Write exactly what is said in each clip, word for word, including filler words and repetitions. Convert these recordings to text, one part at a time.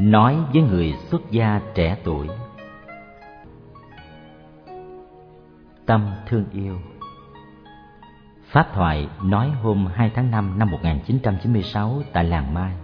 nói với người xuất gia trẻ tuổi. Tâm thương yêu. Pháp thoại nói hôm hai tháng năm năm một nghìn chín trăm chín mươi sáu tại làng Mai.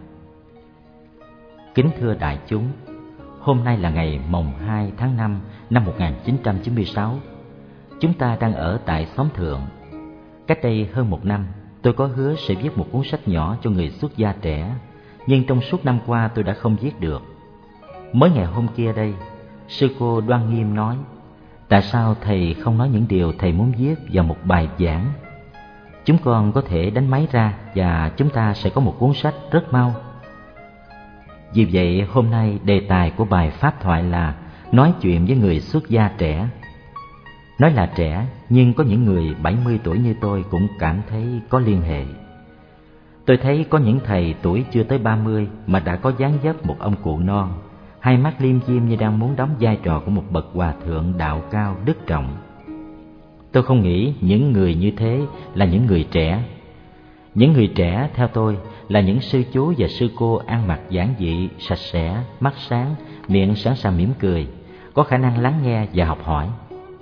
Kính thưa đại chúng, hôm nay là ngày mồng hai tháng năm năm một nghìn chín trăm chín mươi sáu. Chúng ta đang ở tại xóm Thượng. Cách đây hơn một năm, tôi có hứa sẽ viết một cuốn sách nhỏ cho người xuất gia trẻ, nhưng trong suốt năm qua tôi đã không viết được. Mới ngày hôm kia đây, sư cô Đoan Nghiêm nói: tại sao thầy không nói những điều thầy muốn viết vào một bài giảng? Chúng con có thể đánh máy ra và chúng ta sẽ có một cuốn sách rất mau. Vì vậy hôm nay đề tài của bài pháp thoại là nói chuyện với người xuất gia trẻ. Nói là trẻ, nhưng có những người bảy mươi tuổi như tôi cũng cảm thấy có liên hệ. Tôi thấy có những thầy tuổi chưa tới ba mươi mà đã có dáng dấp một ông cụ non, hai mắt liêm diêm như đang muốn đóng vai trò của một bậc hòa thượng đạo cao đức trọng. Tôi không nghĩ những người như thế là những người trẻ. Những người trẻ theo tôi là những sư chú và sư cô ăn mặc giản dị, sạch sẽ, mắt sáng, miệng sẵn sàng mỉm cười, có khả năng lắng nghe và học hỏi.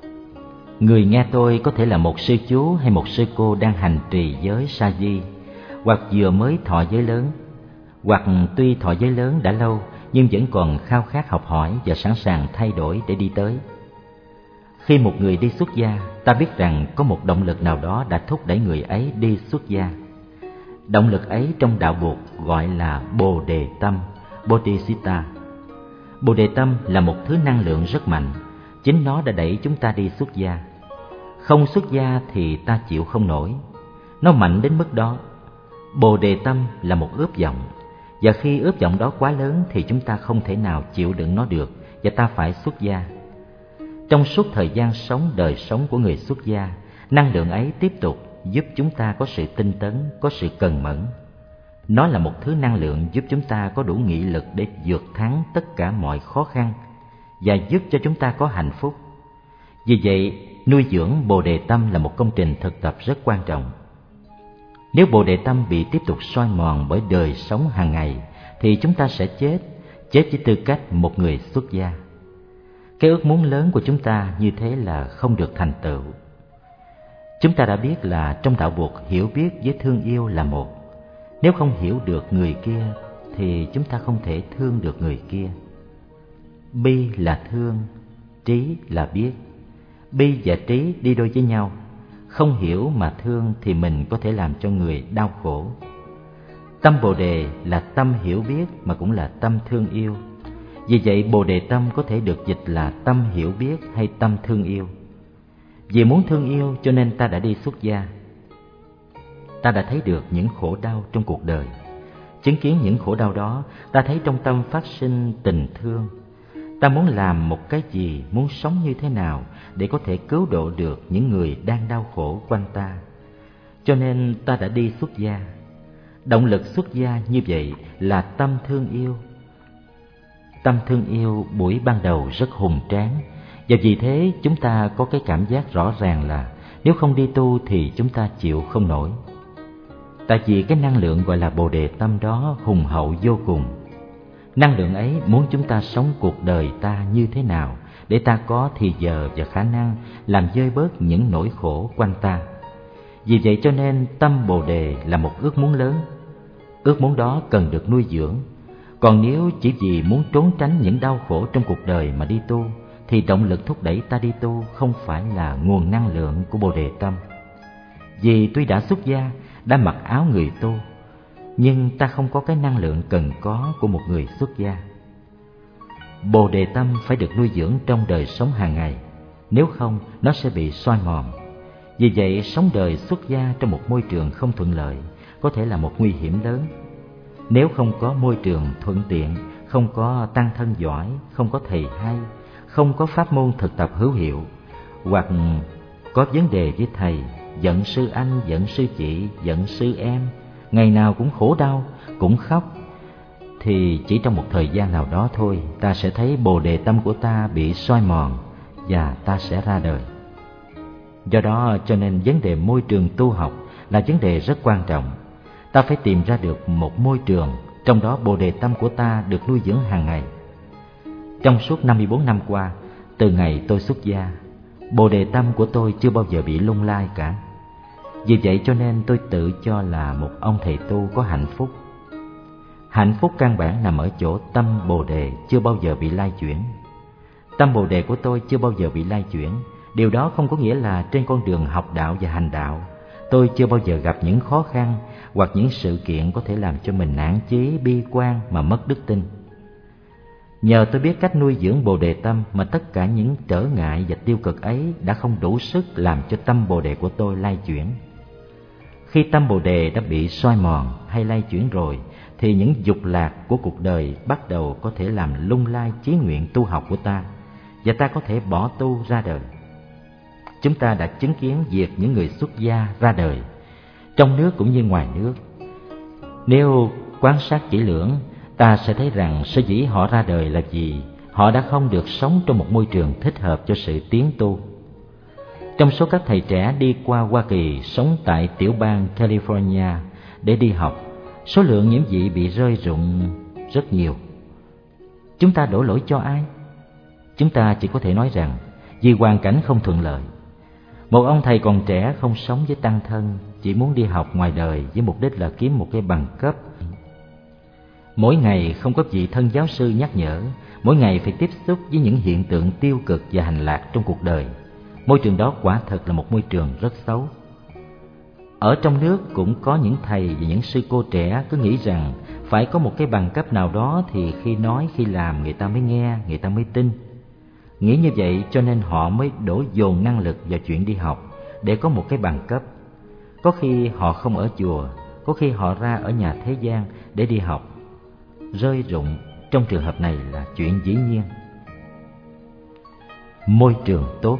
Người nghe tôi có thể là một sư chú hay một sư cô đang hành trì giới sa di, hoặc vừa mới thọ giới lớn, hoặc tuy thọ giới lớn đã lâu nhưng vẫn còn khao khát học hỏi và sẵn sàng thay đổi để đi tới. Khi một người đi xuất gia, ta biết rằng có một động lực nào đó đã thúc đẩy người ấy đi xuất gia. Động lực ấy trong đạo Bụt gọi là Bồ Đề Tâm, Bodhisatta. Bồ Đề Tâm là một thứ năng lượng rất mạnh, chính nó đã đẩy chúng ta đi xuất gia. Không xuất gia thì ta chịu không nổi. Nó mạnh đến mức đó. Bồ Đề Tâm là một ước vọng, và khi ước vọng đó quá lớn thì chúng ta không thể nào chịu đựng nó được, và ta phải xuất gia. Trong suốt thời gian sống đời sống của người xuất gia, năng lượng ấy tiếp tục giúp chúng ta có sự tinh tấn, có sự cần mẫn. Nó là một thứ năng lượng giúp chúng ta có đủ nghị lực để vượt thắng tất cả mọi khó khăn và giúp cho chúng ta có hạnh phúc. Vì vậy, nuôi dưỡng Bồ Đề Tâm là một công trình thực tập rất quan trọng. Nếu Bồ Đề Tâm bị tiếp tục soi mòn bởi đời sống hàng ngày thì chúng ta sẽ chết, chết với tư cách một người xuất gia. Cái ước muốn lớn của chúng ta như thế là không được thành tựu. Chúng ta đã biết là trong đạo Bụt hiểu biết với thương yêu là một. Nếu không hiểu được người kia thì chúng ta không thể thương được người kia. Bi là thương, trí là biết. Bi và trí đi đôi với nhau. Không hiểu mà thương thì mình có thể làm cho người đau khổ. Tâm Bồ Đề là tâm hiểu biết mà cũng là tâm thương yêu. Vì vậy Bồ Đề Tâm có thể được dịch là tâm hiểu biết hay tâm thương yêu. Vì muốn thương yêu cho nên ta đã đi xuất gia. Ta đã thấy được những khổ đau trong cuộc đời. Chứng kiến những khổ đau đó, ta thấy trong tâm phát sinh tình thương. Ta muốn làm một cái gì, muốn sống như thế nào để có thể cứu độ được những người đang đau khổ quanh ta. Cho nên ta đã đi xuất gia. Động lực xuất gia như vậy là tâm thương yêu. Tâm thương yêu buổi ban đầu rất hùng tráng, và vì thế chúng ta có cái cảm giác rõ ràng là nếu không đi tu thì chúng ta chịu không nổi. Tại vì cái năng lượng gọi là Bồ Đề Tâm đó hùng hậu vô cùng. Năng lượng ấy muốn chúng ta sống cuộc đời ta như thế nào để ta có thì giờ và khả năng làm vơi bớt những nỗi khổ quanh ta. Vì vậy cho nên tâm Bồ Đề là một ước muốn lớn. Ước muốn đó cần được nuôi dưỡng. Còn nếu chỉ vì muốn trốn tránh những đau khổ trong cuộc đời mà đi tu thì động lực thúc đẩy ta đi tu không phải là nguồn năng lượng của Bồ Đề Tâm. Vì tuy đã xuất gia, đã mặc áo người tu, nhưng ta không có cái năng lượng cần có của một người xuất gia. Bồ Đề Tâm phải được nuôi dưỡng trong đời sống hàng ngày, nếu không nó sẽ bị xoi mòn. Vì vậy sống đời xuất gia trong một môi trường không thuận lợi có thể là một nguy hiểm lớn. Nếu không có môi trường thuận tiện, không có tăng thân giỏi, không có thầy hay, không có pháp môn thực tập hữu hiệu, hoặc có vấn đề với thầy, giận sư anh, giận sư chị, giận sư em, ngày nào cũng khổ đau, cũng khóc, thì chỉ trong một thời gian nào đó thôi ta sẽ thấy Bồ Đề Tâm của ta bị xoi mòn và ta sẽ ra đời. Do đó cho nên vấn đề môi trường tu học là vấn đề rất quan trọng. Ta phải tìm ra được một môi trường trong đó bồ đề tâm của ta được nuôi dưỡng hàng ngày. Trong suốt năm mươi bốn năm qua, từ ngày tôi xuất gia, bồ đề tâm của tôi chưa bao giờ bị lung lay cả. Vì vậy cho nên tôi tự cho là một ông thầy tu có hạnh phúc. Hạnh phúc căn bản nằm ở chỗ tâm bồ đề chưa bao giờ bị lay chuyển. Tâm bồ đề của tôi chưa bao giờ bị lay chuyển. Điều đó không có nghĩa là trên con đường học đạo và hành đạo, tôi chưa bao giờ gặp những khó khăn hoặc những sự kiện có thể làm cho mình nản chí, bi quan mà mất đức tin. Nhờ tôi biết cách nuôi dưỡng bồ đề tâm mà tất cả những trở ngại và tiêu cực ấy đã không đủ sức làm cho tâm bồ đề của tôi lay chuyển. Khi tâm bồ đề đã bị soi mòn hay lay chuyển rồi, thì những dục lạc của cuộc đời bắt đầu có thể làm lung lay chí nguyện tu học của ta, và ta có thể bỏ tu ra đời. Chúng ta đã chứng kiến việc những người xuất gia ra đời, trong nước cũng như ngoài nước. Nếu quan sát kỹ lưỡng, ta sẽ thấy rằng sở dĩ họ ra đời là vì họ đã không được sống trong một môi trường thích hợp cho sự tiến tu. Trong số các thầy trẻ đi qua Hoa Kỳ sống tại tiểu bang California để đi học, số lượng nhiễm dị bị rơi rụng rất nhiều. Chúng ta đổ lỗi cho ai? Chúng ta chỉ có thể nói rằng vì hoàn cảnh không thuận lợi. Một ông thầy còn trẻ không sống với tăng thân, chỉ muốn đi học ngoài đời với mục đích là kiếm một cái bằng cấp. Mỗi ngày không có vị thân giáo sư nhắc nhở, mỗi ngày phải tiếp xúc với những hiện tượng tiêu cực và hành lạc trong cuộc đời. Môi trường đó quả thật là một môi trường rất xấu. Ở trong nước cũng có những thầy và những sư cô trẻ cứ nghĩ rằng phải có một cái bằng cấp nào đó thì khi nói khi làm người ta mới nghe, người ta mới tin. Nghĩ như vậy cho nên họ mới đổ dồn năng lực vào chuyện đi học để có một cái bằng cấp. Có khi họ không ở chùa, có khi họ ra ở nhà thế gian để đi học. Rơi rụng trong trường hợp này là chuyện dĩ nhiên. Môi trường tốt.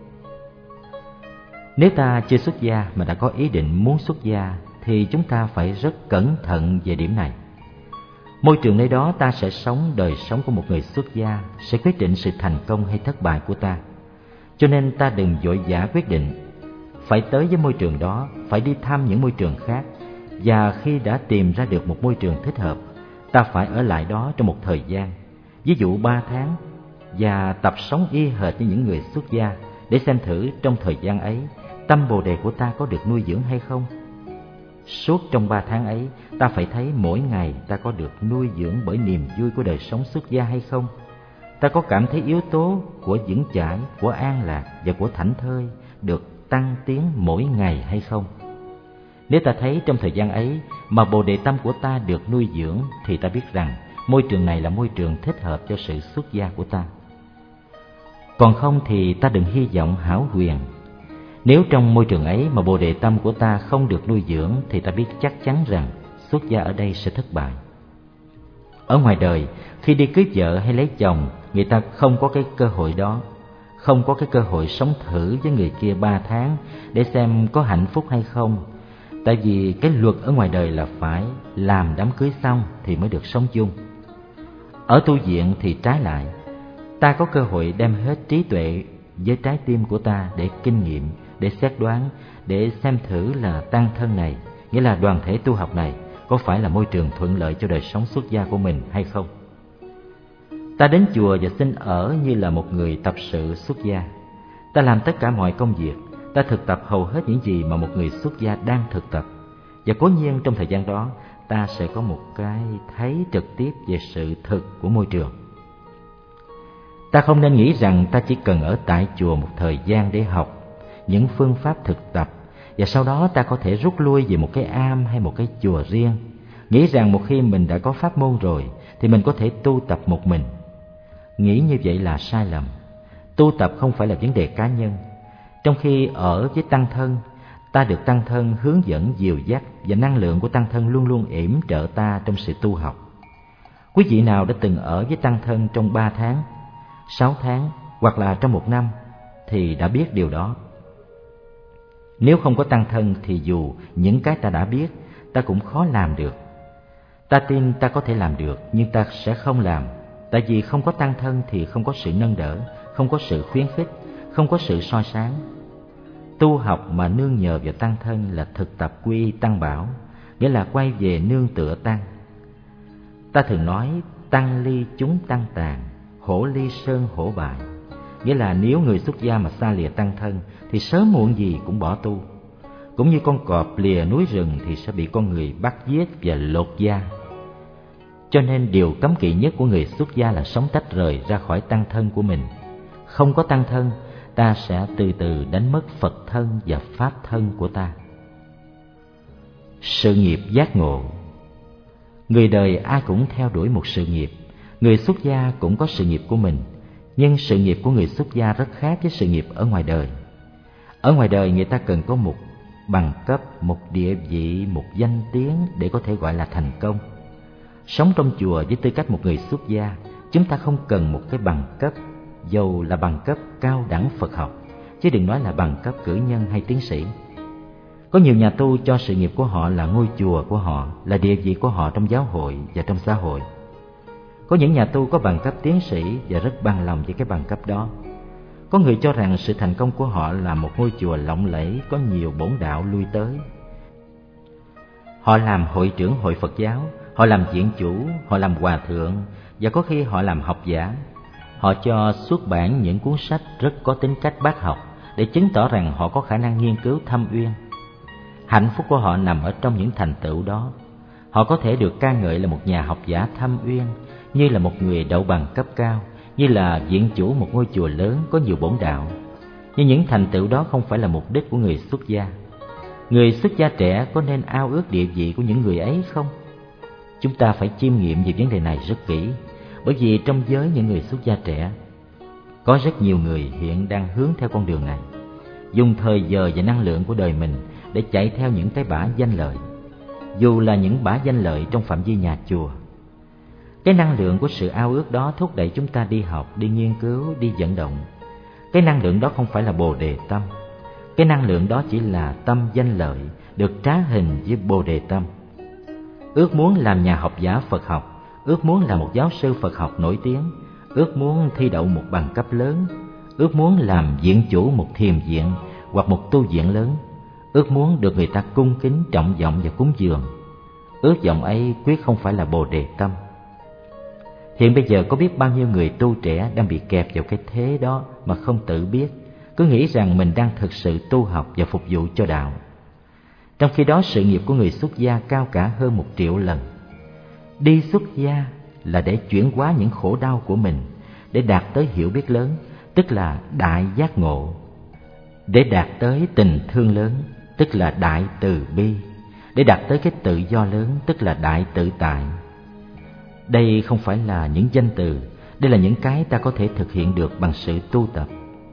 Nếu ta chưa xuất gia mà đã có ý định muốn xuất gia thì chúng ta phải rất cẩn thận về điểm này. Môi trường nơi đó ta sẽ sống đời sống của một người xuất gia sẽ quyết định sự thành công hay thất bại của ta. Cho nên ta đừng vội vã quyết định. Phải tới với môi trường đó, phải đi thăm những môi trường khác. Và khi đã tìm ra được một môi trường thích hợp, ta phải ở lại đó trong một thời gian, ví dụ ba tháng, và tập sống y hệt như những người xuất gia để xem thử trong thời gian ấy tâm bồ đề của ta có được nuôi dưỡng hay không. Suốt trong ba tháng ấy, ta phải thấy mỗi ngày ta có được nuôi dưỡng bởi niềm vui của đời sống xuất gia hay không. Ta có cảm thấy yếu tố của vững chãi, của an lạc và của thảnh thơi được tăng tiến mỗi ngày hay không. Nếu ta thấy trong thời gian ấy mà bồ đề tâm của ta được nuôi dưỡng thì ta biết rằng môi trường này là môi trường thích hợp cho sự xuất gia của ta. Còn không thì ta đừng hy vọng hão huyền. Nếu trong môi trường ấy mà bồ đề tâm của ta không được nuôi dưỡng thì ta biết chắc chắn rằng xuất gia ở đây sẽ thất bại. Ở ngoài đời, khi đi cưới vợ hay lấy chồng, người ta không có cái cơ hội đó, không có cái cơ hội sống thử với người kia ba tháng để xem có hạnh phúc hay không. Tại vì cái luật ở ngoài đời là phải làm đám cưới xong thì mới được sống chung. Ở tu viện thì trái lại, ta có cơ hội đem hết trí tuệ với trái tim của ta để kinh nghiệm, để xét đoán, để xem thử là tăng thân này, nghĩa là đoàn thể tu học này, có phải là môi trường thuận lợi cho đời sống xuất gia của mình hay không. Ta đến chùa và xin ở như là một người tập sự xuất gia. Ta làm tất cả mọi công việc, ta thực tập hầu hết những gì mà một người xuất gia đang thực tập. Và cố nhiên trong thời gian đó, ta sẽ có một cái thấy trực tiếp về sự thực của môi trường. Ta không nên nghĩ rằng ta chỉ cần ở tại chùa một thời gian để học những phương pháp thực tập, và sau đó ta có thể rút lui về một cái am hay một cái chùa riêng, nghĩ rằng một khi mình đã có pháp môn rồi thì mình có thể tu tập một mình. Nghĩ như vậy là sai lầm. Tu tập không phải là vấn đề cá nhân. Trong khi ở với tăng thân, ta được tăng thân hướng dẫn dìu dắt, và năng lượng của tăng thân luôn luôn yểm trợ ta trong sự tu học. Quý vị nào đã từng ở với tăng thân trong ba tháng, sáu tháng hoặc là trong một năm thì đã biết điều đó. Nếu không có tăng thân thì dù những cái ta đã biết, ta cũng khó làm được. Ta tin ta có thể làm được, nhưng ta sẽ không làm. Tại vì không có tăng thân thì không có sự nâng đỡ, không có sự khuyến khích, không có sự soi sáng. Tu học mà nương nhờ vào tăng thân là thực tập quy y tăng bảo, nghĩa là quay về nương tựa tăng. Ta thường nói tăng ly chúng tăng tàn, hổ ly sơn hổ bại. Nghĩa là nếu người xuất gia mà xa lìa tăng thân thì sớm muộn gì cũng bỏ tu. Cũng như con cọp lìa núi rừng thì sẽ bị con người bắt giết và lột da. Cho nên điều cấm kỵ nhất của người xuất gia là sống tách rời ra khỏi tăng thân của mình. Không có tăng thân, ta sẽ từ từ đánh mất Phật thân và Pháp thân của ta. Sự nghiệp giác ngộ. Người đời ai cũng theo đuổi một sự nghiệp. Người xuất gia cũng có sự nghiệp của mình, nhưng sự nghiệp của người xuất gia rất khác với sự nghiệp ở ngoài đời. Ở ngoài đời người ta cần có một bằng cấp, một địa vị, một danh tiếng để có thể gọi là thành công. Sống trong chùa với tư cách một người xuất gia, chúng ta không cần một cái bằng cấp, dầu là bằng cấp cao đẳng Phật học, chứ đừng nói là bằng cấp cử nhân hay tiến sĩ. Có nhiều nhà tu cho sự nghiệp của họ là ngôi chùa của họ, là địa vị của họ trong giáo hội và trong xã hội. Có những nhà tu có bằng cấp tiến sĩ và rất bằng lòng với cái bằng cấp đó. Có người cho rằng sự thành công của họ là một ngôi chùa lộng lẫy, có nhiều bổn đạo lui tới. Họ làm hội trưởng hội Phật giáo, họ làm viện chủ, họ làm hòa thượng, và có khi họ làm học giả. Họ cho xuất bản những cuốn sách rất có tính cách bác học để chứng tỏ rằng họ có khả năng nghiên cứu thâm uyên. Hạnh phúc của họ nằm ở trong những thành tựu đó. Họ có thể được ca ngợi là một nhà học giả thâm uyên, như là một người đậu bằng cấp cao, như là viện chủ một ngôi chùa lớn có nhiều bổn đạo. Nhưng những thành tựu đó không phải là mục đích của người xuất gia. Người xuất gia trẻ có nên ao ước địa vị của những người ấy không? Chúng ta phải chiêm nghiệm về vấn đề này rất kỹ, bởi vì trong giới những người xuất gia trẻ, có rất nhiều người hiện đang hướng theo con đường này, dùng thời giờ và năng lượng của đời mình để chạy theo những cái bả danh lợi, dù là những bả danh lợi trong phạm vi nhà chùa. Cái năng lượng của sự ao ước đó thúc đẩy chúng ta đi học, đi nghiên cứu, đi vận động. Cái năng lượng đó không phải là bồ đề tâm. Cái năng lượng đó chỉ là tâm danh lợi được trá hình với bồ đề tâm. Ước muốn làm nhà học giả Phật học, ước muốn là một giáo sư Phật học nổi tiếng, ước muốn thi đậu một bằng cấp lớn, ước muốn làm viện chủ một thiền viện hoặc một tu viện lớn, ước muốn được người ta cung kính, trọng vọng và cúng dường. Ước vọng ấy quyết không phải là bồ đề tâm. Hiện bây giờ có biết bao nhiêu người tu trẻ đang bị kẹp vào cái thế đó mà không tự biết, cứ nghĩ rằng mình đang thực sự tu học và phục vụ cho đạo. Trong khi đó sự nghiệp của người xuất gia cao cả hơn một triệu lần. Đi xuất gia là để chuyển hóa những khổ đau của mình, để đạt tới hiểu biết lớn, tức là đại giác ngộ. Để đạt tới tình thương lớn, tức là đại từ bi. Để đạt tới cái tự do lớn, tức là đại tự tại. Đây không phải là những danh từ, đây là những cái ta có thể thực hiện được bằng sự tu tập.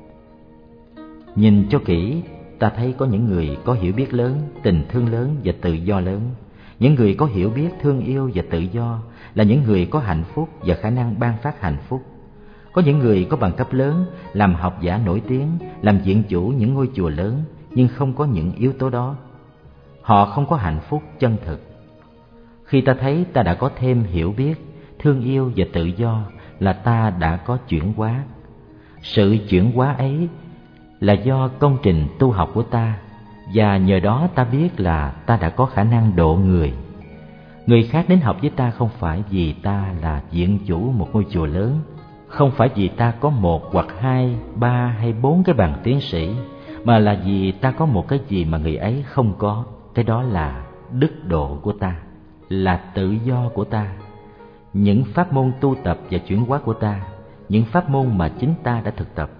Nhìn cho kỹ, ta thấy có những người có hiểu biết lớn, tình thương lớn và tự do lớn. Những người có hiểu biết, thương yêu và tự do là những người có hạnh phúc và khả năng ban phát hạnh phúc. Có những người có bằng cấp lớn, làm học giả nổi tiếng, làm viện chủ những ngôi chùa lớn, nhưng không có những yếu tố đó. Họ không có hạnh phúc chân thực. Khi ta thấy ta đã có thêm hiểu biết, thương yêu và tự do là ta đã có chuyển hóa. Sự chuyển hóa ấy là do công trình tu học của ta, và nhờ đó ta biết là ta đã có khả năng độ người. Người khác đến học với ta không phải vì ta là viện chủ một ngôi chùa lớn, không phải vì ta có một hoặc hai, ba hay bốn cái bằng tiến sĩ, mà là vì ta có một cái gì mà người ấy không có. Cái đó là đức độ của ta, là tự do của ta, những pháp môn tu tập và chuyển hóa của ta, những pháp môn mà chính ta đã thực tập.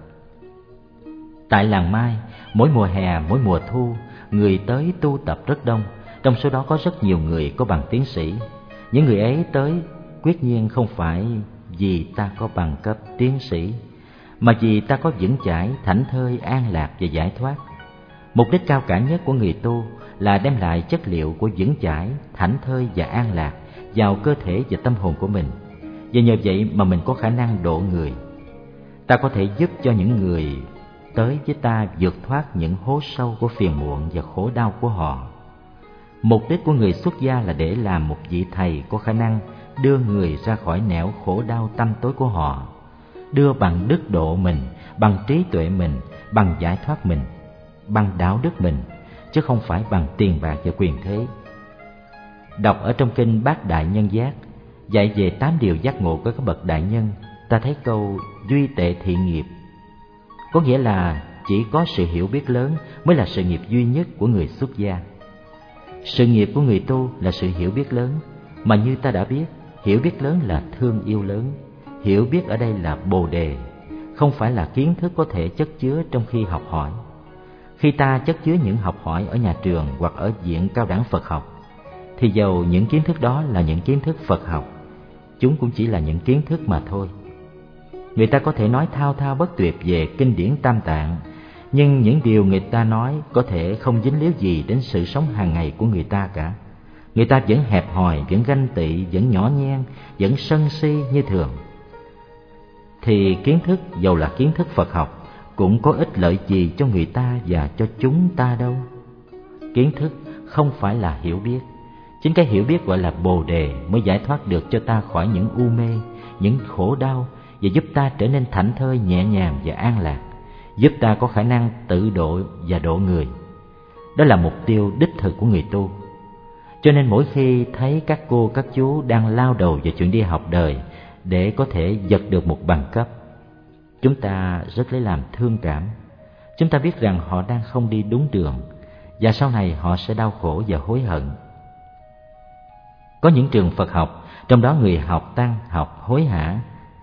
Tại làng Mai, mỗi mùa hè, mỗi mùa thu, người tới tu tập rất đông. Trong số đó có rất nhiều người có bằng tiến sĩ. Những người ấy tới quyết nhiên không phải vì ta có bằng cấp tiến sĩ, mà vì ta có vững chãi, thảnh thơi, an lạc và giải thoát. Mục đích cao cả nhất của người tu là đem lại chất liệu của vững chãi, thảnh thơi và an lạc vào cơ thể và tâm hồn của mình. Và nhờ vậy mà mình có khả năng độ người. Ta có thể giúp cho những người tới với ta vượt thoát những hố sâu của phiền muộn và khổ đau của họ. Mục đích của người xuất gia là để làm một vị thầy có khả năng đưa người ra khỏi nẻo khổ đau tăm tối của họ, đưa bằng đức độ mình, bằng trí tuệ mình, bằng giải thoát mình, bằng đạo đức mình, chứ không phải bằng tiền bạc và quyền thế. Đọc ở trong kinh Bát Đại Nhân Giác, Dạy về tám điều giác ngộ của các bậc đại nhân, ta thấy câu duy tệ thị nghiệp, có nghĩa là chỉ có sự hiểu biết lớn mới là sự nghiệp duy nhất của người xuất gia. Sự nghiệp của người tu là sự hiểu biết lớn, mà như ta đã biết, hiểu biết lớn là thương yêu lớn. Hiểu biết ở đây là bồ đề, không phải là kiến thức có thể chất chứa trong khi học hỏi. Khi ta chất chứa những học hỏi ở nhà trường hoặc ở viện cao đẳng Phật học, thì dầu những kiến thức đó là những kiến thức Phật học, chúng cũng chỉ là những kiến thức mà thôi. Người ta có thể nói thao thao bất tuyệt về kinh điển Tam Tạng, nhưng những điều người ta nói có thể không dính líu gì đến sự sống hàng ngày của người ta cả. Người ta vẫn hẹp hòi, vẫn ganh tị, vẫn nhỏ nhen, vẫn sân si như thường. Thì kiến thức, dầu là kiến thức Phật học, cũng có ích lợi gì cho người ta và cho chúng ta đâu. Kiến thức không phải là hiểu biết. Chính cái hiểu biết gọi là bồ đề mới giải thoát được cho ta khỏi những u mê, những khổ đau, và giúp ta trở nên thảnh thơi, nhẹ nhàng và an lạc, giúp ta có khả năng tự độ và độ người. Đó là mục tiêu đích thực của người tu. Cho nên mỗi khi thấy các cô các chú đang lao đầu vào chuyện đi học đời để có thể giật được một bằng cấp, chúng ta rất lấy làm thương cảm. Chúng ta biết rằng họ đang không đi đúng đường, và sau này họ sẽ đau khổ và hối hận. Có những trường Phật học, trong đó người học tăng học hối hả,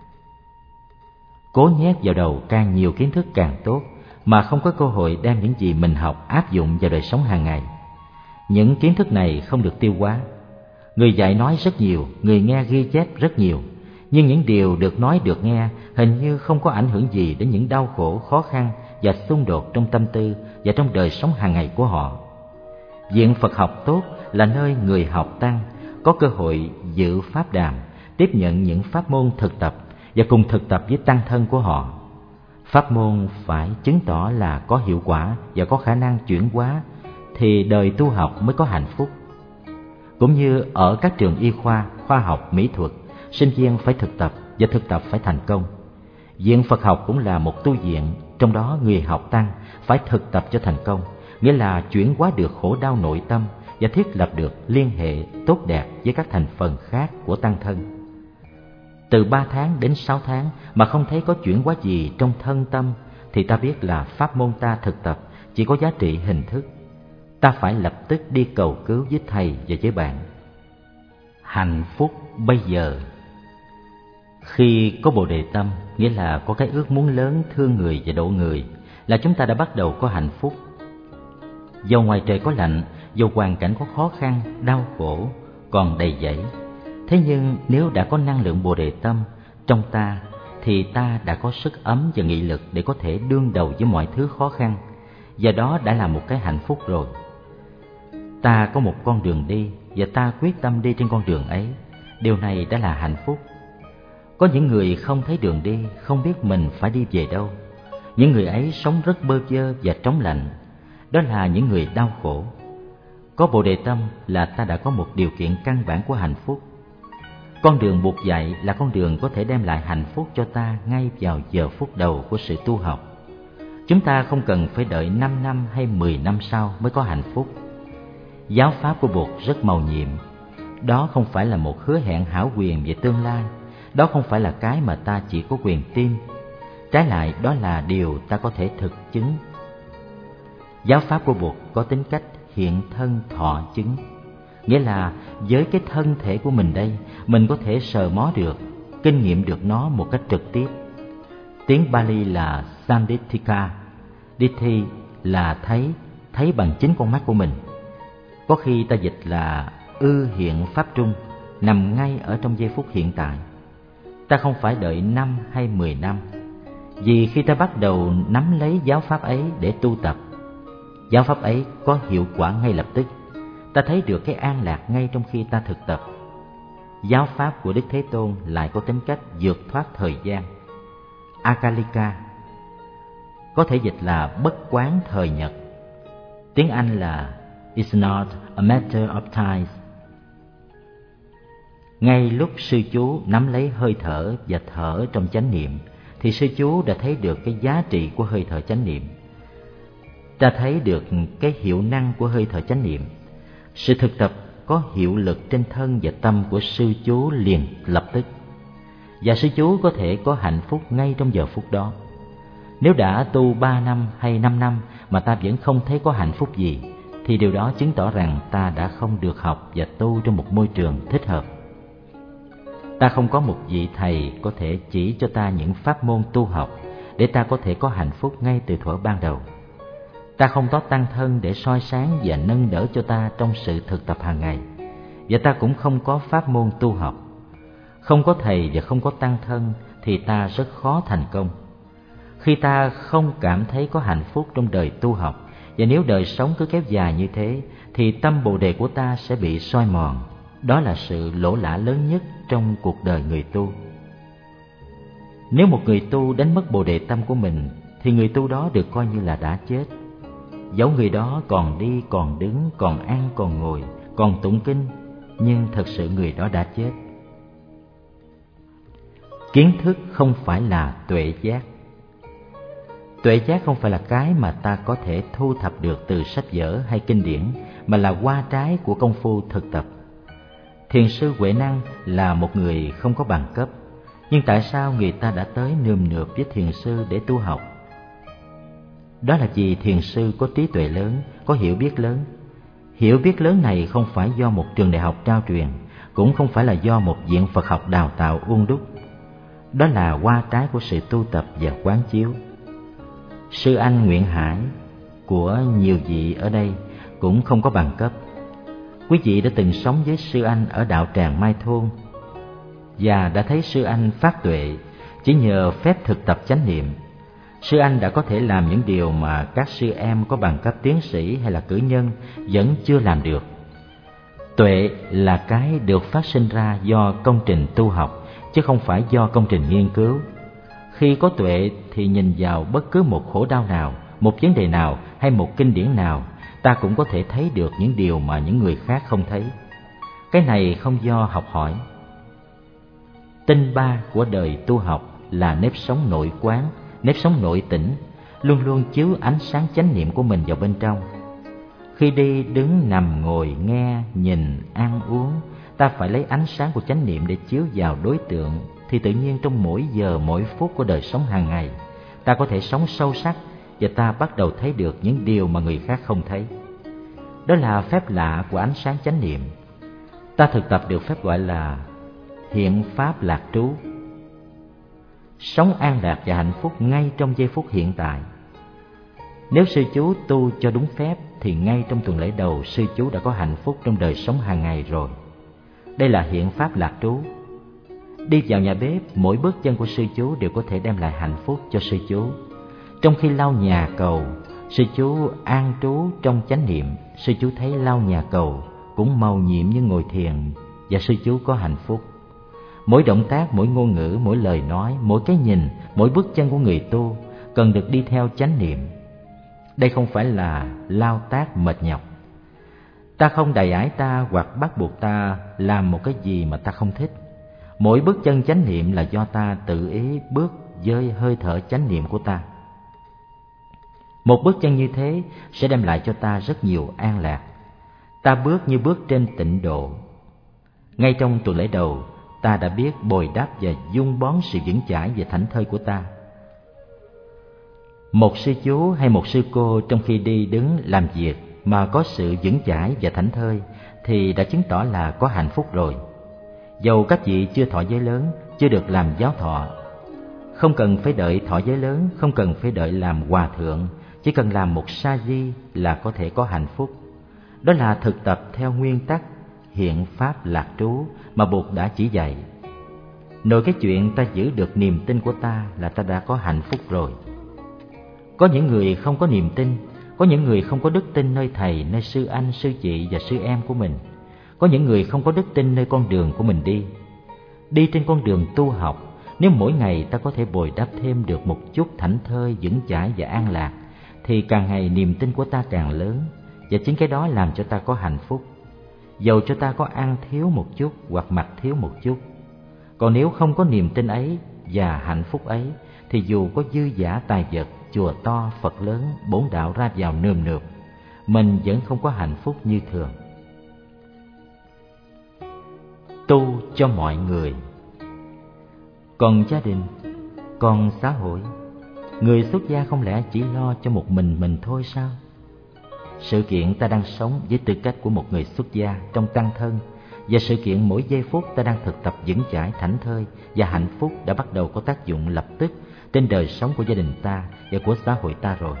cố nhét vào đầu càng nhiều kiến thức càng tốt, mà không có cơ hội đem những gì mình học áp dụng vào đời sống hàng ngày. Những kiến thức này không được tiêu hóa. Người dạy nói rất nhiều, người nghe ghi chép rất nhiều, nhưng những điều được nói được nghe hình như không có ảnh hưởng gì đến những đau khổ, khó khăn và xung đột trong tâm tư và trong đời sống hàng ngày của họ. Viện Phật học tốt là nơi người học tăng có cơ hội dự pháp đàm, tiếp nhận những pháp môn thực tập và cùng thực tập với tăng thân của họ. Pháp môn phải chứng tỏ là có hiệu quả và có khả năng chuyển hóa, thì đời tu học mới có hạnh phúc. Cũng như ở các trường y khoa, khoa học, mỹ thuật, sinh viên phải thực tập và thực tập phải thành công. Viện Phật học cũng là một tu viện, trong đó người học tăng phải thực tập cho thành công, nghĩa là chuyển hóa được khổ đau nội tâm và thiết lập được liên hệ tốt đẹp với các thành phần khác của tăng thân. Từ ba tháng đến sáu tháng mà không thấy có chuyển hóa gì trong thân tâm, thì ta biết là pháp môn ta thực tập chỉ có giá trị hình thức. Ta phải lập tức đi cầu cứu với thầy và với bạn. Hạnh phúc bây giờ. Khi có bồ đề tâm, nghĩa là có cái ước muốn lớn thương người và độ người, là chúng ta đã bắt đầu có hạnh phúc. Dầu ngoài trời có lạnh, dầu hoàn cảnh có khó khăn, đau khổ, còn đầy dẫy, thế nhưng nếu đã có năng lượng bồ đề tâm trong ta, thì ta đã có sức ấm và nghị lực để có thể đương đầu với mọi thứ khó khăn, và đó đã là một cái hạnh phúc rồi. Ta có một con đường đi, và ta quyết tâm đi trên con đường ấy. Điều này đã là hạnh phúc. Có những người không thấy đường đi, không biết mình phải đi về đâu. Những người ấy sống rất bơ vơ và trống lạnh. Đó là những người đau khổ. Có bồ đề tâm là ta đã có một điều kiện căn bản của hạnh phúc. Con đường Bụt dạy là con đường có thể đem lại hạnh phúc cho ta ngay vào giờ phút đầu của sự tu học. Chúng ta không cần phải đợi năm năm hay mười năm sau mới có hạnh phúc. Giáo pháp của Bụt rất mầu nhiệm. Đó không phải là một hứa hẹn hão quyền về tương lai. Đó không phải là cái mà ta chỉ có quyền tin. Trái lại, đó là điều ta có thể thực chứng. Giáo pháp của Bụt có tính cách hiện thân thọ chứng, nghĩa là với cái thân thể của mình đây, mình có thể sờ mó được, kinh nghiệm được nó một cách trực tiếp. Tiếng Pali là Sandithika, Dithi là thấy, thấy bằng chính con mắt của mình. Có khi ta dịch là ư hiện pháp trung, nằm ngay ở trong giây phút hiện tại. Ta không phải đợi năm hay mười năm, vì khi ta bắt đầu nắm lấy giáo pháp ấy để tu tập, giáo pháp ấy có hiệu quả ngay lập tức. Ta thấy được cái an lạc ngay trong khi ta thực tập. Giáo pháp của Đức Thế Tôn lại có tính cách vượt thoát thời gian. Akalika có thể dịch là bất quán thời nhật. Tiếng Anh là It's not a matter of time. Ngay lúc sư chú nắm lấy hơi thở và thở trong chánh niệm, thì sư chú đã thấy được cái giá trị của hơi thở chánh niệm. Ta thấy được cái hiệu năng của hơi thở chánh niệm. Sự thực tập có hiệu lực trên thân và tâm của sư chú liền lập tức. Và sư chú có thể có hạnh phúc ngay trong giờ phút đó. Nếu đã tu ba năm hay năm năm mà ta vẫn không thấy có hạnh phúc gì, thì điều đó chứng tỏ rằng ta đã không được học và tu trong một môi trường thích hợp. Ta không có một vị thầy có thể chỉ cho ta những pháp môn tu học để ta có thể có hạnh phúc ngay từ thuở ban đầu. Ta không có tăng thân để soi sáng và nâng đỡ cho ta trong sự thực tập hàng ngày, và ta cũng không có pháp môn tu học. Không có thầy và không có tăng thân thì ta rất khó thành công. Khi ta không cảm thấy có hạnh phúc trong đời tu học, và nếu đời sống cứ kéo dài như thế, thì tâm bồ đề của ta sẽ bị soi mòn. Đó là sự lỗ lã lớn nhất trong cuộc đời người tu. Nếu một người tu đánh mất bồ đề tâm của mình, thì người tu đó được coi như là đã chết. Dẫu người đó còn đi, còn đứng, còn ăn, còn ngồi, còn tụng kinh, nhưng thật sự người đó đã chết. Kiến thức không phải là tuệ giác. Tuệ giác không phải là cái mà ta có thể thu thập được từ sách vở hay kinh điển, mà là hoa trái của công phu thực tập. Thiền sư Huệ Năng là một người không có bằng cấp, nhưng tại sao người ta đã tới nườm nượp với thiền sư để tu học? Đó là vì thiền sư có trí tuệ lớn, có hiểu biết lớn. Hiểu biết lớn này không phải do một trường đại học trao truyền, cũng không phải là do một viện Phật học đào tạo ung đúc. Đó là hoa trái của sự tu tập và quán chiếu. Sư anh Nguyễn Hải của nhiều vị ở đây cũng không có bằng cấp. Quý vị đã từng sống với sư anh ở đạo tràng Mai Thôn và đã thấy sư anh phát tuệ chỉ nhờ phép thực tập chánh niệm. Sư anh đã có thể làm những điều mà các sư em có bằng cấp tiến sĩ hay là cử nhân vẫn chưa làm được. Tuệ là cái được phát sinh ra do công trình tu học, chứ không phải do công trình nghiên cứu. Khi có tuệ thì nhìn vào bất cứ một khổ đau nào, một vấn đề nào hay một kinh điển nào, ta cũng có thể thấy được những điều mà những người khác không thấy. Cái này không do học hỏi. Tinh ba của đời tu học là nếp sống nội quán, nếp sống nội tỉnh, luôn luôn chiếu ánh sáng chánh niệm của mình vào bên trong. Khi đi, đứng, nằm, ngồi, nghe, nhìn, ăn, uống, ta phải lấy ánh sáng của chánh niệm để chiếu vào đối tượng, thì tự nhiên trong mỗi giờ, mỗi phút của đời sống hàng ngày, ta có thể sống sâu sắc và ta bắt đầu thấy được những điều mà người khác không thấy. Đó là phép lạ của ánh sáng chánh niệm. Ta thực tập được phép gọi là hiện pháp lạc trú. Sống an lạc và hạnh phúc ngay trong giây phút hiện tại. Nếu sư chú tu cho đúng phép thì ngay trong tuần lễ đầu sư chú đã có hạnh phúc trong đời sống hàng ngày rồi. Đây là hiện pháp lạc trú. Đi vào nhà bếp, mỗi bước chân của sư chú đều có thể đem lại hạnh phúc cho sư chú. Trong khi lau nhà cầu, sư chú an trú trong chánh niệm, sư chú thấy lau nhà cầu cũng màu nhiệm như ngồi thiền, và sư chú có hạnh phúc. Mỗi động tác, mỗi ngôn ngữ, mỗi lời nói, mỗi cái nhìn, mỗi bước chân của người tu cần được đi theo chánh niệm. Đây không phải là lao tác mệt nhọc. Ta không đày ải ta hoặc bắt buộc ta làm một cái gì mà ta không thích. Mỗi bước chân chánh niệm là do ta tự ý bước với hơi thở chánh niệm của ta. Một bước chân như thế sẽ đem lại cho ta rất nhiều an lạc. Ta bước như bước trên tịnh độ. Ngay trong tuần lễ đầu, ta đã biết bồi đắp và dung bón sự vững chãi và thảnh thơi của ta. Một sư chú hay một sư cô trong khi đi đứng làm việc mà có sự vững chãi và thảnh thơi thì đã chứng tỏ là có hạnh phúc rồi. Dầu các vị chưa thọ giới lớn, chưa được làm giáo thọ, không cần phải đợi thọ giới lớn, không cần phải đợi làm hòa thượng, chỉ cần làm một sa di là có thể có hạnh phúc. Đó là thực tập theo nguyên tắc hiện pháp lạc trú mà Bụt đã chỉ dạy. Nội cái chuyện ta giữ được niềm tin của ta là ta đã có hạnh phúc rồi. Có những người không có niềm tin, có những người không có đức tin nơi thầy, nơi sư anh, sư chị và sư em của mình. Có những người không có đức tin nơi con đường của mình đi. Đi trên con đường tu học, nếu mỗi ngày ta có thể bồi đắp thêm được một chút thảnh thơi, vững chãi và an lạc, thì càng ngày niềm tin của ta càng lớn, và chính cái đó làm cho ta có hạnh phúc. Dầu cho ta có ăn thiếu một chút hoặc mặc thiếu một chút. Còn nếu không có niềm tin ấy và hạnh phúc ấy, thì dù có dư dả tài vật, chùa to, Phật lớn, bổn đạo ra vào nườm nượp, mình vẫn không có hạnh phúc như thường. tu cho mọi người. Còn gia đình, còn xã hội, người xuất gia không lẽ chỉ lo cho một mình mình thôi sao? Sự kiện ta đang sống với tư cách của một người xuất gia trong tăng thân, và sự kiện mỗi giây phút ta đang thực tập vững chãi, thảnh thơi và hạnh phúc đã bắt đầu có tác dụng lập tức trên đời sống của gia đình ta và của xã hội ta rồi.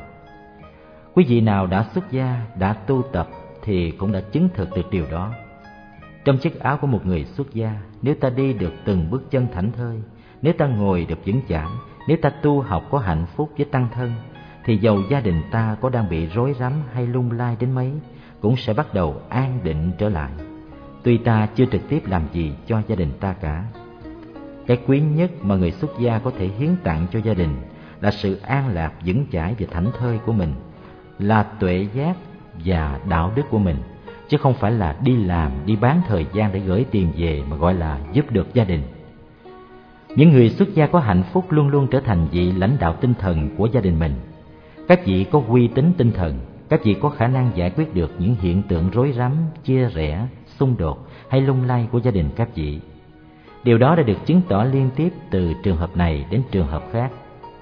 Quý vị nào đã xuất gia, đã tu tập thì cũng đã chứng thực được điều đó. Trong chiếc áo của một người xuất gia, nếu ta đi được từng bước chân thảnh thơi, nếu ta ngồi được vững chãi, nếu ta tu học có hạnh phúc với tăng thân, thì dầu gia đình ta có đang bị rối rắm hay lung lay đến mấy, cũng sẽ bắt đầu an định trở lại, tuy ta chưa trực tiếp làm gì cho gia đình ta cả. Cái quý nhất mà người xuất gia có thể hiến tặng cho gia đình là sự an lạc vững chãi và thảnh thơi của mình, là tuệ giác và đạo đức của mình, chứ không phải là đi làm, đi bán thời gian để gửi tiền về mà gọi là giúp được gia đình. Những người xuất gia có hạnh phúc luôn luôn trở thành vị lãnh đạo tinh thần của gia đình mình. Các vị có uy tín tinh thần, các vị có khả năng giải quyết được những hiện tượng rối rắm, chia rẽ, xung đột hay lung lay của gia đình các vị. Điều đó đã được chứng tỏ liên tiếp từ trường hợp này đến trường hợp khác.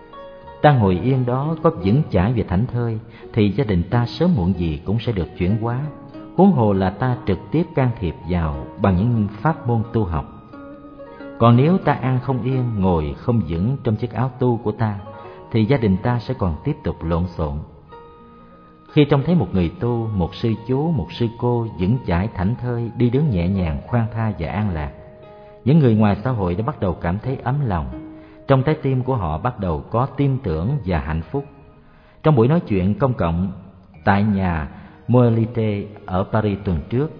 Ta ngồi yên đó có vững chãi và thảnh thơi thì gia đình ta sớm muộn gì cũng sẽ được chuyển hóa, huống hồ là ta trực tiếp can thiệp vào bằng những pháp môn tu học. Còn nếu ta ăn không yên, ngồi không vững trong chiếc áo tu của ta, thì gia đình ta sẽ còn tiếp tục lộn xộn. Khi trông thấy một người tu, một sư chú, một sư cô vững chãi thảnh thơi, đi đứng nhẹ nhàng, khoan tha và an lạc, những người ngoài xã hội đã bắt đầu cảm thấy ấm lòng. Trong trái tim của họ bắt đầu có tin tưởng và hạnh phúc. Trong buổi nói chuyện công cộng tại nhà Moelite ở Paris tuần trước,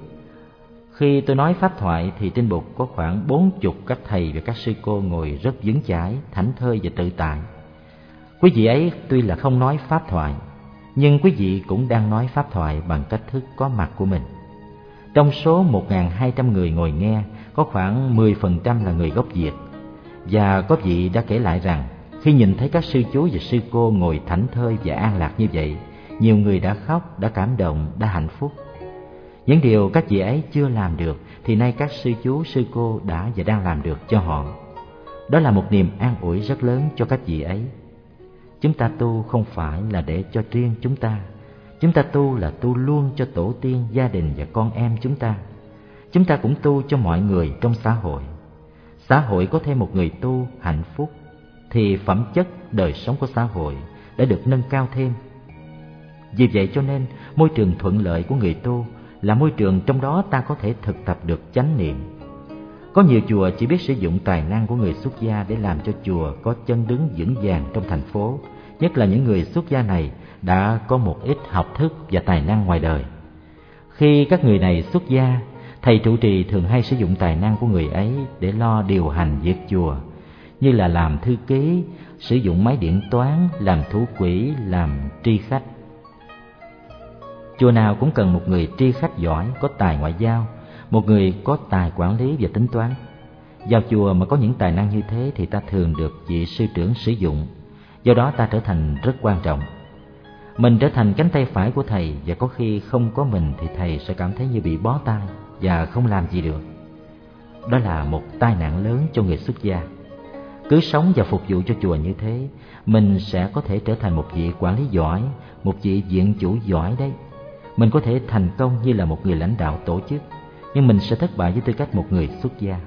khi tôi nói pháp thoại thì trên bục có khoảng bốn chục các thầy và các sư cô ngồi rất vững chãi, thảnh thơi và tự tại. Quý vị ấy tuy là không nói pháp thoại, nhưng quý vị cũng đang nói pháp thoại bằng cách thức có mặt của mình. Trong số một nghìn hai trăm người ngồi nghe, có khoảng mười phần trăm là người gốc Việt. Và có vị đã kể lại rằng, khi nhìn thấy các sư chú và sư cô ngồi thảnh thơi và an lạc như vậy, nhiều người đã khóc, đã cảm động, đã hạnh phúc. Những điều các vị ấy chưa làm được thì nay các sư chú, sư cô đã và đang làm được cho họ. Đó là một niềm an ủi rất lớn cho các vị ấy. Chúng ta tu không phải là để cho riêng chúng ta. Chúng ta tu là tu luôn cho tổ tiên, gia đình và con em chúng ta. Chúng ta cũng tu cho mọi người trong xã hội. Xã hội có thêm một người tu hạnh phúc thì phẩm chất đời sống của xã hội đã được nâng cao thêm. Vì vậy cho nên môi trường thuận lợi của người tu là môi trường trong đó ta có thể thực tập được chánh niệm. Có nhiều chùa chỉ biết sử dụng tài năng của người xuất gia để làm cho chùa có chân đứng vững vàng trong thành phố, nhất là những người xuất gia này đã có một ít học thức và tài năng ngoài đời. Khi các người này xuất gia, thầy trụ trì thường hay sử dụng tài năng của người ấy để lo điều hành việc chùa, như là làm thư ký, sử dụng máy điện toán, làm thủ quỹ, làm tri khách. Chùa nào cũng cần một người tri khách giỏi, có tài ngoại giao, một người có tài quản lý và tính toán. Vào chùa mà có những tài năng như thế thì ta thường được vị sư trưởng sử dụng, do đó ta trở thành rất quan trọng. Mình trở thành cánh tay phải của thầy, và có khi không có mình thì thầy sẽ cảm thấy như bị bó tay và không làm gì được. Đó là một tai nạn lớn cho người xuất gia. Cứ sống và phục vụ cho chùa như thế, mình sẽ có thể trở thành một vị quản lý giỏi, một vị viện chủ giỏi đấy. Mình có thể thành công như là một người lãnh đạo tổ chức, nhưng mình sẽ thất bại với tư cách một người xuất gia.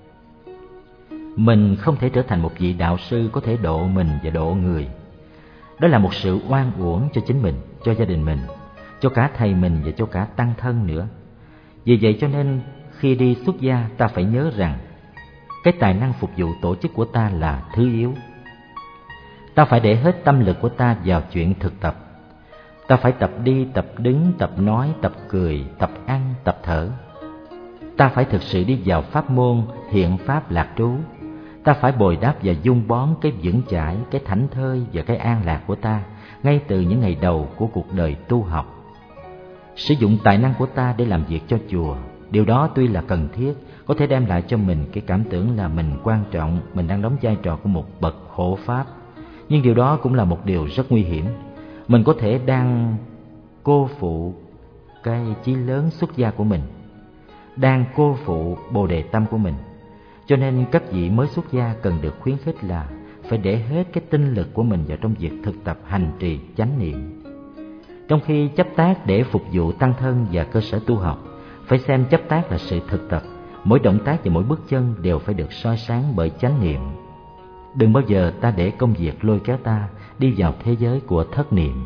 Mình không thể trở thành một vị đạo sư có thể độ mình và độ người. Đó là một sự oan uổng cho chính mình, cho gia đình mình, cho cả thầy mình và cho cả tăng thân nữa. Vì vậy cho nên khi đi xuất gia, ta phải nhớ rằng cái tài năng phục vụ tổ chức của ta là thứ yếu. Ta phải để hết tâm lực của ta vào chuyện thực tập. Ta phải tập đi, tập đứng, tập nói, tập cười, tập ăn, tập thở. Ta phải thực sự đi vào pháp môn hiện pháp lạc trú. Ta phải bồi đắp và dung bón cái vững chãi, cái thảnh thơi và cái an lạc của ta ngay từ những ngày đầu của cuộc đời tu học. Sử dụng tài năng của ta để làm việc cho chùa, điều đó tuy là cần thiết, có thể đem lại cho mình cái cảm tưởng là mình quan trọng, mình đang đóng vai trò của một bậc hộ pháp. Nhưng điều đó cũng là một điều rất nguy hiểm. Mình có thể đang cô phụ cái chí lớn xuất gia của mình. đang cô phụ bồ đề tâm của mình. Cho nên các vị mới xuất gia cần được khuyến khích là phải để hết cái tinh lực của mình vào trong việc thực tập hành trì chánh niệm. Trong khi chấp tác để phục vụ tăng thân và cơ sở tu học, phải xem chấp tác là sự thực tập. Mỗi động tác và mỗi bước chân đều phải được soi sáng bởi chánh niệm. Đừng bao giờ ta để công việc lôi kéo ta đi vào thế giới của thất niệm.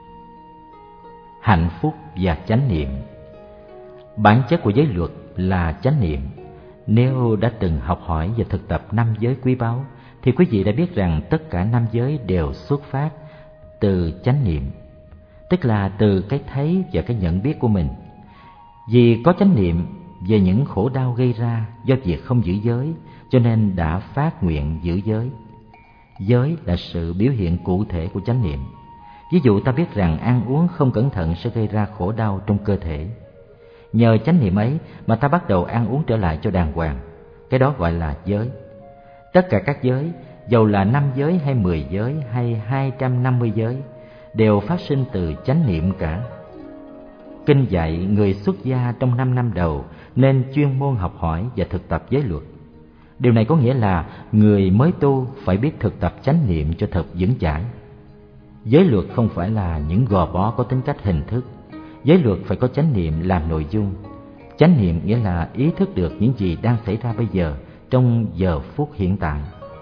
Hạnh phúc và chánh niệm. Bản chất của giới luật là chánh niệm. Nếu đã từng học hỏi và thực tập năm giới quý báu, thì quý vị đã biết rằng tất cả năm giới đều xuất phát từ chánh niệm, tức là từ cái thấy và cái nhận biết của mình. Vì có chánh niệm về những khổ đau gây ra do việc không giữ giới, cho nên đã phát nguyện giữ giới. Giới là sự biểu hiện cụ thể của chánh niệm. Ví dụ ta biết rằng ăn uống không cẩn thận sẽ gây ra khổ đau trong cơ thể. Nhờ chánh niệm ấy mà ta bắt đầu ăn uống trở lại cho đàng hoàng. Cái đó gọi là giới. Tất cả các giới, dầu là năm giới hay mười giới hay hai trăm năm mươi giới, đều phát sinh từ chánh niệm cả. Kinh dạy người xuất gia trong năm năm đầu nên chuyên môn học hỏi và thực tập giới luật. Điều này có nghĩa là người mới tu phải biết thực tập chánh niệm cho thật vững chãi. Giới luật không phải là những gò bó có tính cách hình thức. Giới luật phải có chánh niệm làm nội dung. Chánh niệm nghĩa là ý thức được những gì đang xảy ra bây giờ, trong giờ phút hiện tại.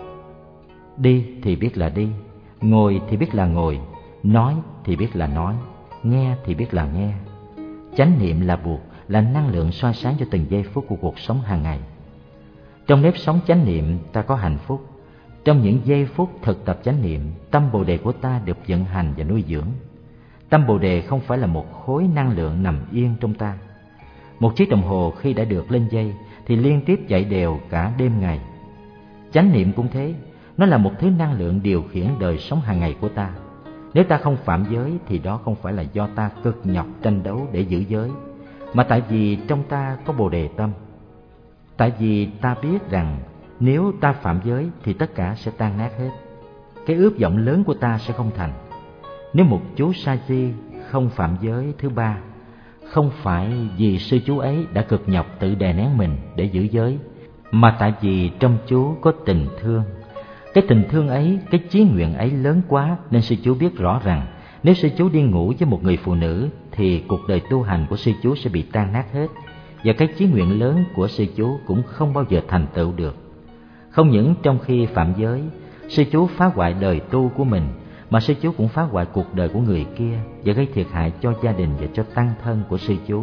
Đi thì biết là đi, ngồi thì biết là ngồi, nói thì biết là nói, nghe thì biết là nghe. Chánh niệm là buộc, là năng lượng soi sáng cho từng giây phút của cuộc sống hàng ngày. Trong nếp sống chánh niệm ta có hạnh phúc. Trong những giây phút thực tập chánh niệm, tâm Bồ Đề của ta được vận hành và nuôi dưỡng. Tâm Bồ Đề không phải là một khối năng lượng nằm yên trong ta. Một chiếc đồng hồ khi đã được lên dây thì liên tiếp chạy đều cả đêm ngày. Chánh niệm cũng thế, nó là một thứ năng lượng điều khiển đời sống hàng ngày của ta. Nếu ta không phạm giới thì đó không phải là do ta cực nhọc tranh đấu để giữ giới, mà tại vì trong ta có Bồ Đề tâm. Tại vì ta biết rằng nếu ta phạm giới thì tất cả sẽ tan nát hết. Cái ước vọng lớn của ta sẽ không thành. Nếu một chú sa di không phạm giới thứ ba, không phải vì sư chú ấy đã cực nhọc tự đè nén mình để giữ giới, mà tại vì trong chú có tình thương. Cái tình thương ấy, cái chí nguyện ấy lớn quá, nên sư chú biết rõ rằng nếu sư chú đi ngủ với một người phụ nữ thì cuộc đời tu hành của sư chú sẽ bị tan nát hết, và cái chí nguyện lớn của sư chú cũng không bao giờ thành tựu được. Không những trong khi phạm giới, sư chú phá hoại đời tu của mình, mà sư chú cũng phá hoại cuộc đời của người kia và gây thiệt hại cho gia đình và cho tăng thân của sư chú.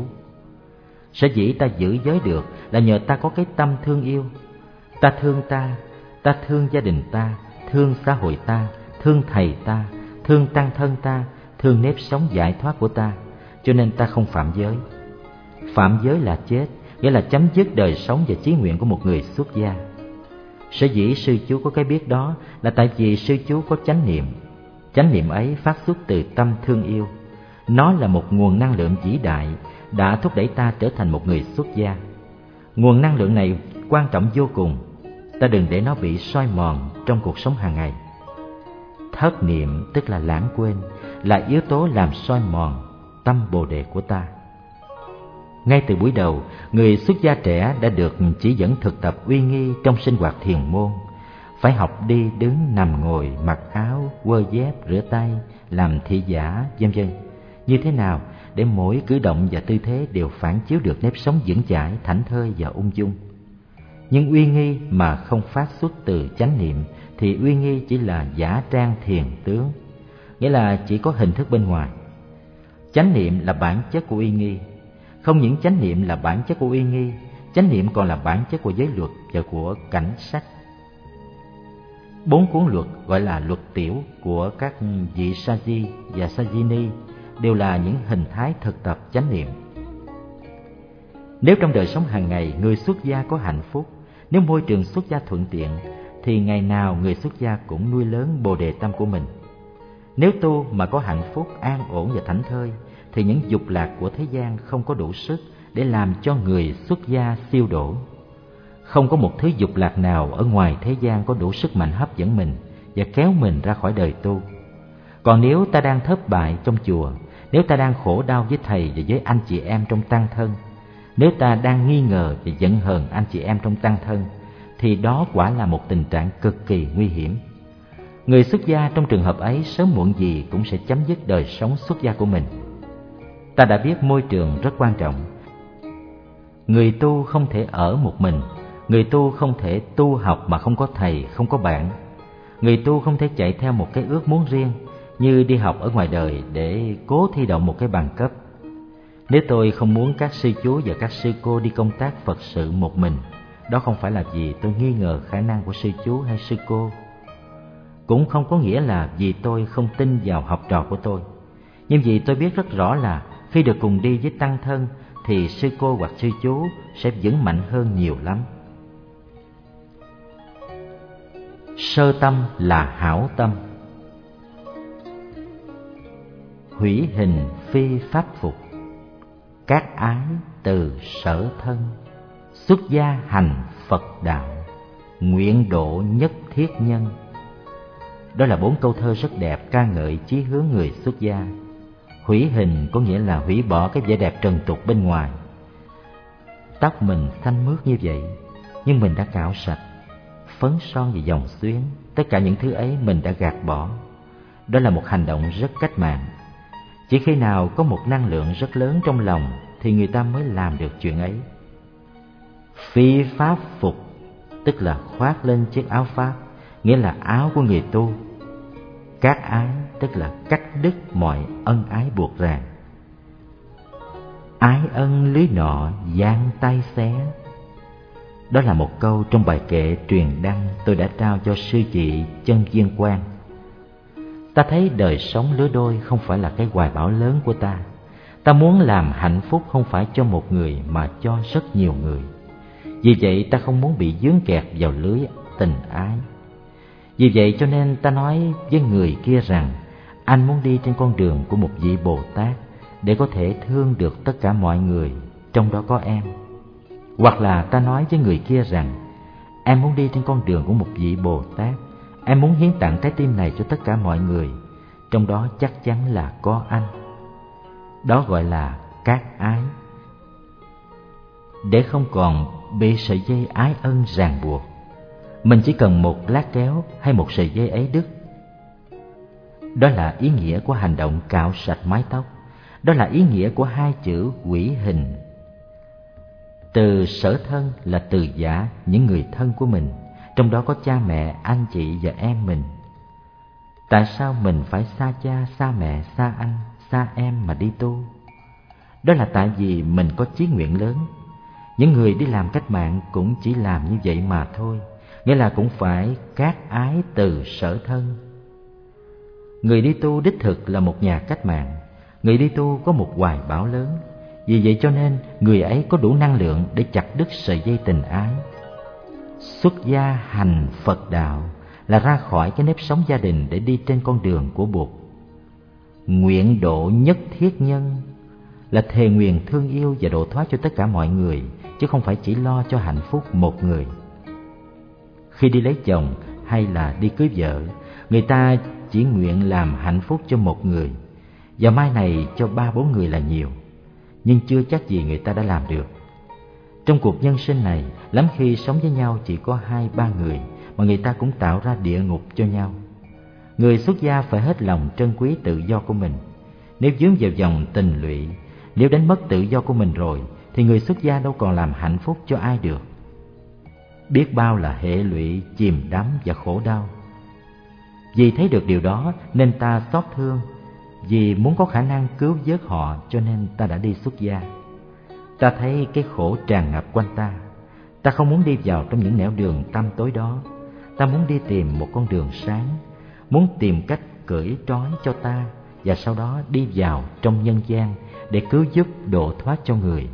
Sở dĩ ta giữ giới được là nhờ ta có cái tâm thương yêu. Ta thương ta, ta thương gia đình ta, thương xã hội ta, thương thầy ta, thương tăng thân ta, thương nếp sống giải thoát của ta, cho nên ta không phạm giới. Phạm giới là chết, nghĩa là chấm dứt đời sống và chí nguyện của một người xuất gia. Sở dĩ sư chú có cái biết đó là tại vì sư chú có chánh niệm. Chánh niệm ấy phát xuất từ tâm thương yêu. Nó là một nguồn năng lượng vĩ đại đã thúc đẩy ta trở thành một người xuất gia. Nguồn năng lượng này quan trọng vô cùng. Ta đừng để nó bị soi mòn trong cuộc sống hàng ngày. Thất niệm tức là lãng quên, là yếu tố làm soi mòn tâm Bồ Đề của ta. Ngay từ buổi đầu, người xuất gia trẻ đã được chỉ dẫn thực tập uy nghi trong sinh hoạt thiền môn. Phải học đi, đứng, nằm, ngồi, mặc áo, quơ dép, rửa tay, làm thị giả, vân vân. Như thế nào để mỗi cử động và tư thế đều phản chiếu được nếp sống vững chãi, thảnh thơi và ung dung. Nhưng uy nghi mà không phát xuất từ chánh niệm thì uy nghi chỉ là giả trang thiền tướng, nghĩa là chỉ có hình thức bên ngoài. Chánh niệm là bản chất của uy nghi. Không những chánh niệm là bản chất của uy nghi, chánh niệm còn là bản chất của giới luật và của cảnh sắc. Bốn cuốn luật gọi là luật tiểu của các vị Sa-di và Sa-di-ni đều là những hình thái thực tập chánh niệm. Nếu trong đời sống hàng ngày người xuất gia có hạnh phúc, nếu môi trường xuất gia thuận tiện, thì ngày nào người xuất gia cũng nuôi lớn Bồ Đề tâm của mình. Nếu tu mà có hạnh phúc, an ổn và thảnh thơi, thì những dục lạc của thế gian không có đủ sức để làm cho người xuất gia siêu đổ. Không có một thứ dục lạc nào ở ngoài thế gian có đủ sức mạnh hấp dẫn mình và kéo mình ra khỏi đời tu. Còn nếu ta đang thất bại trong chùa, nếu ta đang khổ đau với thầy và với anh chị em trong tăng thân, Nếu ta đang nghi ngờ và giận hờn anh chị em trong tăng thân, thì đó quả là một tình trạng cực kỳ nguy hiểm. Người xuất gia trong trường hợp ấy sớm muộn gì cũng sẽ chấm dứt đời sống xuất gia của mình. Ta đã biết môi trường rất quan trọng. Người tu không thể ở một mình. Người tu không thể tu học mà không có thầy, không có bạn. Người tu không thể chạy theo một cái ước muốn riêng, như đi học ở ngoài đời để cố thi đậu một cái bằng cấp. Nếu tôi không muốn các sư chú và các sư cô đi công tác Phật sự một mình, đó không phải là vì tôi nghi ngờ khả năng của sư chú hay sư cô. Cũng không có nghĩa là vì tôi không tin vào học trò của tôi. Nhưng vì tôi biết rất rõ là khi được cùng đi với tăng thân thì sư cô hoặc sư chú sẽ vững mạnh hơn nhiều lắm. Sơ tâm là hảo tâm. Hủy hình phi pháp phục, các ái từ sở thân, xuất gia hành Phật đạo, nguyện độ nhất thiết nhân. Đó là bốn câu thơ rất đẹp ca ngợi chí hướng người xuất gia. Hủy hình có nghĩa là hủy bỏ cái vẻ đẹp trần tục bên ngoài. Tóc mình xanh mướt như vậy, nhưng mình đã cạo sạch. Phấn son và vòng xuyến, tất cả những thứ ấy mình đã gạt bỏ. Đó là một hành động rất cách mạng. Chỉ khi nào có một năng lượng rất lớn trong lòng thì người ta mới làm được chuyện ấy. Phi pháp phục, tức là khoác lên chiếc áo pháp, nghĩa là áo của người tu. Các ái, tức là cắt đứt mọi ân ái buộc ràng. Ái ân lưới nọ giang tay xé. Đó là một câu trong bài kệ truyền đăng tôi đã trao cho sư chị Chân Viên Quang. Ta thấy đời sống lứa đôi không phải là cái hoài bão lớn của ta. Ta muốn làm hạnh phúc không phải cho một người mà cho rất nhiều người. Vì vậy ta không muốn bị vướng kẹt vào lưới tình ái. Vì vậy cho nên ta nói với người kia rằng anh muốn đi trên con đường của một vị Bồ Tát để có thể thương được tất cả mọi người, trong đó có em. Hoặc là ta nói với người kia rằng em muốn đi trên con đường của một vị Bồ Tát, em muốn hiến tặng trái tim này cho tất cả mọi người, trong đó chắc chắn là có anh. Đó gọi là các ái. Để không còn bị sợi dây ái ân ràng buộc, mình chỉ cần một lát kéo hay một sợi dây ấy đứt. Đó là ý nghĩa của hành động cạo sạch mái tóc. Đó là ý nghĩa của hai chữ hủy hình. Từ sở thân là từ giả những người thân của mình, trong đó có cha mẹ, anh chị và em mình. Tại sao mình phải xa cha, xa mẹ, xa anh, xa em mà đi tu? Đó là tại vì mình có chí nguyện lớn. Những người đi làm cách mạng cũng chỉ làm như vậy mà thôi, nghĩa là cũng phải các ái từ sở thân. Người đi tu đích thực là một nhà cách mạng. Người đi tu có một hoài bão lớn. Vì vậy cho nên người ấy có đủ năng lượng để chặt đứt sợi dây tình ái. Xuất gia hành Phật đạo là ra khỏi cái nếp sống gia đình để đi trên con đường của Bụt. Nguyện độ nhất thiết nhân là thề nguyện thương yêu và độ thoát cho tất cả mọi người, chứ không phải chỉ lo cho hạnh phúc một người. Khi đi lấy chồng hay là đi cưới vợ, người ta chỉ nguyện làm hạnh phúc cho một người, và mai này cho ba bốn người là nhiều, nhưng chưa chắc gì người ta đã làm được. Trong cuộc nhân sinh này, lắm khi sống với nhau chỉ có hai ba người, mà người ta cũng tạo ra địa ngục cho nhau. Người xuất gia phải hết lòng trân quý tự do của mình. Nếu vướng vào vòng tình lụy, nếu đánh mất tự do của mình rồi, thì người xuất gia đâu còn làm hạnh phúc cho ai được. Biết bao là hệ lụy, chìm đắm và khổ đau. Vì thấy được điều đó nên ta xót thương. Vì muốn có khả năng cứu vớt họ cho nên ta đã đi xuất gia. Ta thấy cái khổ tràn ngập quanh ta. Ta không muốn đi vào trong những nẻo đường tăm tối đó. Ta muốn đi tìm một con đường sáng, muốn tìm cách cởi trói cho ta, và sau đó đi vào trong nhân gian để cứu giúp độ thoát cho người.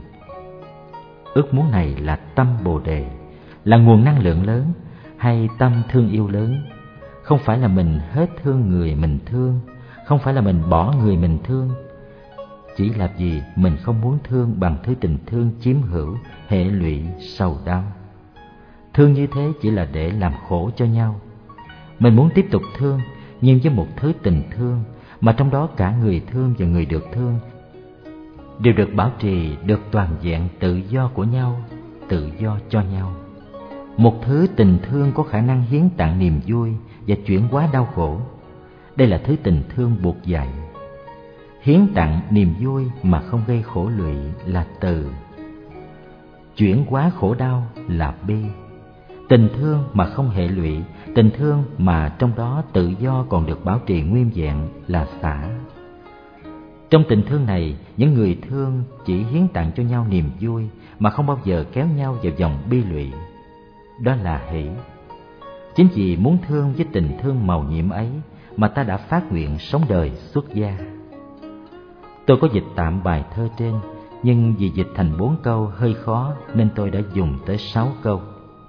Ước muốn này là tâm Bồ Đề, là nguồn năng lượng lớn, hay tâm thương yêu lớn. Không phải là mình hết thương người mình thương, không phải là mình bỏ người mình thương. Chỉ là vì mình không muốn thương bằng thứ tình thương chiếm hữu, hệ lụy, sầu đau. Thương như thế chỉ là để làm khổ cho nhau. Mình muốn tiếp tục thương, nhưng với một thứ tình thương mà trong đó cả người thương và người được thương đều được bảo trì, được toàn vẹn tự do của nhau, tự do cho nhau. Một thứ tình thương có khả năng hiến tặng niềm vui và chuyển hóa đau khổ. Đây là thứ tình thương buộc dạy. Hiến tặng niềm vui mà không gây khổ lụy là từ. Chuyển hóa khổ đau là bi. Tình thương mà không hệ lụy, tình thương mà trong đó tự do còn được bảo trì nguyên vẹn là xả. Trong tình thương này, những người thương chỉ hiến tặng cho nhau niềm vui mà không bao giờ kéo nhau vào vòng bi lụy. Đó là hỷ. Chính vì muốn thương với tình thương màu nhiệm ấy mà ta đã phát nguyện sống đời xuất gia. Tôi có dịch tạm bài thơ trên, nhưng vì dịch thành bốn câu hơi khó nên tôi đã dùng tới sáu câu.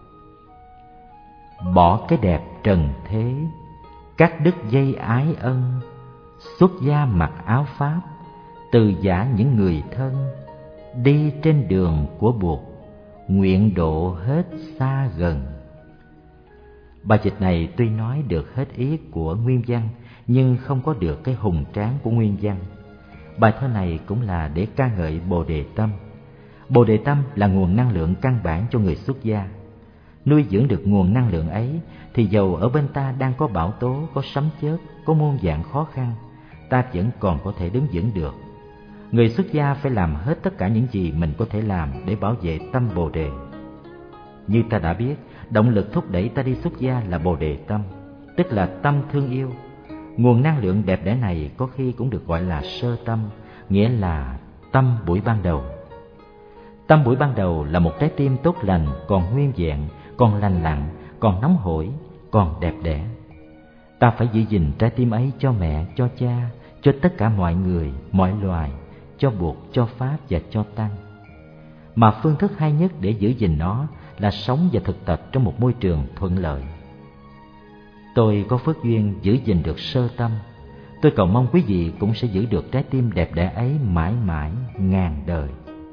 Bỏ cái đẹp trần thế, cắt đứt dây ái ân, xuất gia mặc áo pháp, từ giã những người thân, đi trên đường của Bụt, nguyện độ hết xa gần. Bài dịch này tuy nói được hết ý của nguyên văn, nhưng không có được cái hùng tráng của nguyên văn. Bài thơ này cũng là để ca ngợi Bồ Đề Tâm. Bồ Đề Tâm là nguồn năng lượng căn bản cho người xuất gia. Nuôi dưỡng được nguồn năng lượng ấy, thì dầu ở bên ta đang có bão tố, có sấm chớp, có muôn vàn khó khăn, ta vẫn còn có thể đứng vững được. Người xuất gia phải làm hết tất cả những gì mình có thể làm để bảo vệ tâm Bồ Đề. Như ta đã biết, động lực thúc đẩy ta đi xuất gia là Bồ Đề Tâm, tức là tâm thương yêu. Nguồn năng lượng đẹp đẽ này có khi cũng được gọi là sơ tâm, nghĩa là tâm buổi ban đầu. Tâm buổi ban đầu là một trái tim tốt lành, còn nguyên vẹn, còn lành lặn, còn nóng hổi, còn đẹp đẽ. Ta phải giữ gìn trái tim ấy cho mẹ, cho cha, cho tất cả mọi người, mọi loài, cho Bụt, cho Pháp và cho Tăng. Mà phương thức hay nhất để giữ gìn nó là sống và thực tập trong một môi trường thuận lợi. Tôi có phước duyên giữ gìn được sơ tâm. Tôi cầu mong quý vị cũng sẽ giữ được trái tim đẹp đẽ ấy mãi mãi, ngàn đời.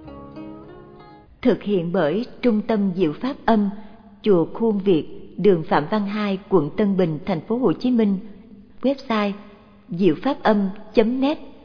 Thực hiện bởi Trung tâm Diệu Pháp Âm, Chùa Khuôn Việt, đường Phạm Văn Hai, quận Tân Bình, thành phố Hồ Chí Minh. Website diệu pháp âm chấm net.